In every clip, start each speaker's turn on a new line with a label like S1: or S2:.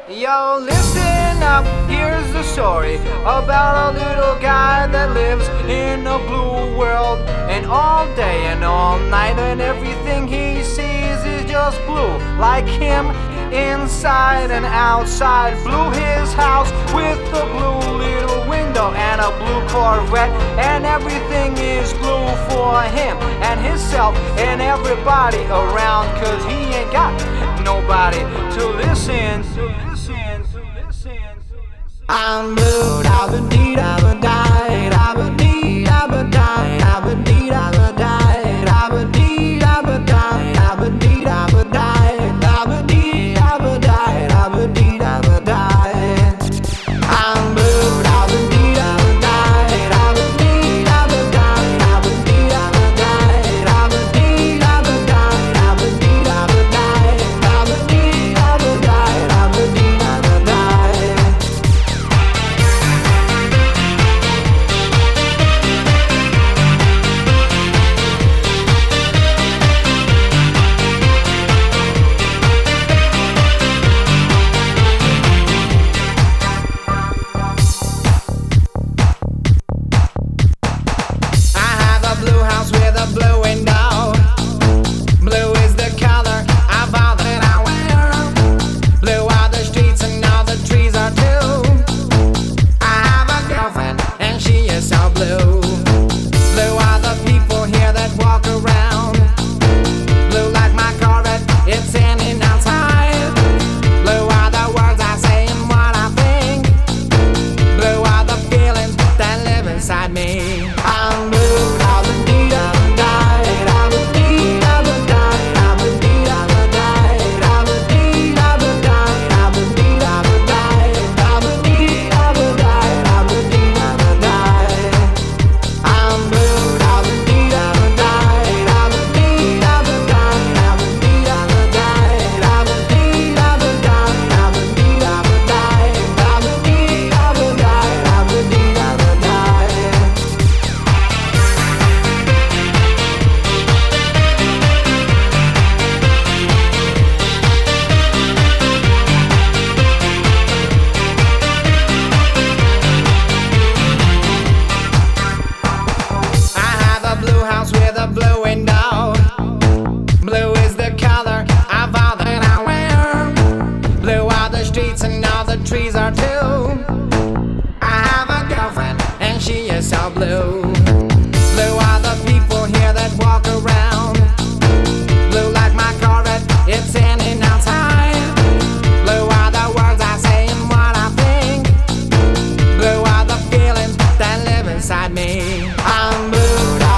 S1: Yo, listen up, here's the story about a little guy that lives in a blue world. And all day and all night, and everything he sees is just blue. Like him, inside and outside. Blue his house with a blue little window and a blue Corvette. And everything is blue for him and himself and everybody around. Cause he ain't got nobody to listen. I'm blue, I've been deed, I've been died, I've been deed, I've been died, I've been deed, I've been died, I've been deed, I've been died, I've been deed, I've been died, I've been deed, I've been died, I've been deed, I've been died. I'm blue, I've been deed, I've been died, I've been deed, I've been died, I've been deed, I've been died, I've been deed, I've been died, I've been deed, I've been died, I've been deed, I've been died, I've been deed, I've been died. Blue house with a blue window. Blue is the color of all that I wear. Blue are the streets and all the trees are too. I have a girlfriend and she is so blue. Blue are the people here that walk around. Blue like my Corvette, it's standing outside. Blue are the words I say and what I think. Blue are the feelings that live inside me. I'm blue. With a blue window. Blue is the color of all that I wear. Blue are the streets and all the trees are too. I have a girlfriend and she is so blue. Blue are the people here that walk around. Blue like my Corvette, it's standing outside. Blue are the words I say and what I think. Blue are the feelings that live inside me. I'm blue.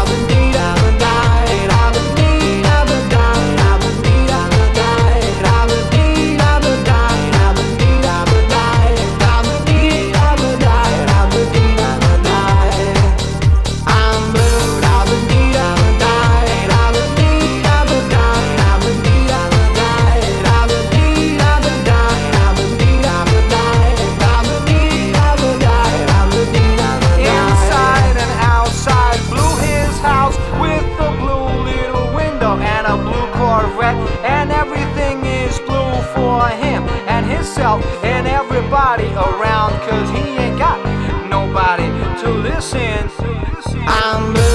S1: And everything is blue for him and himself and everybody around. Cause he ain't got nobody to listen. I'm blue.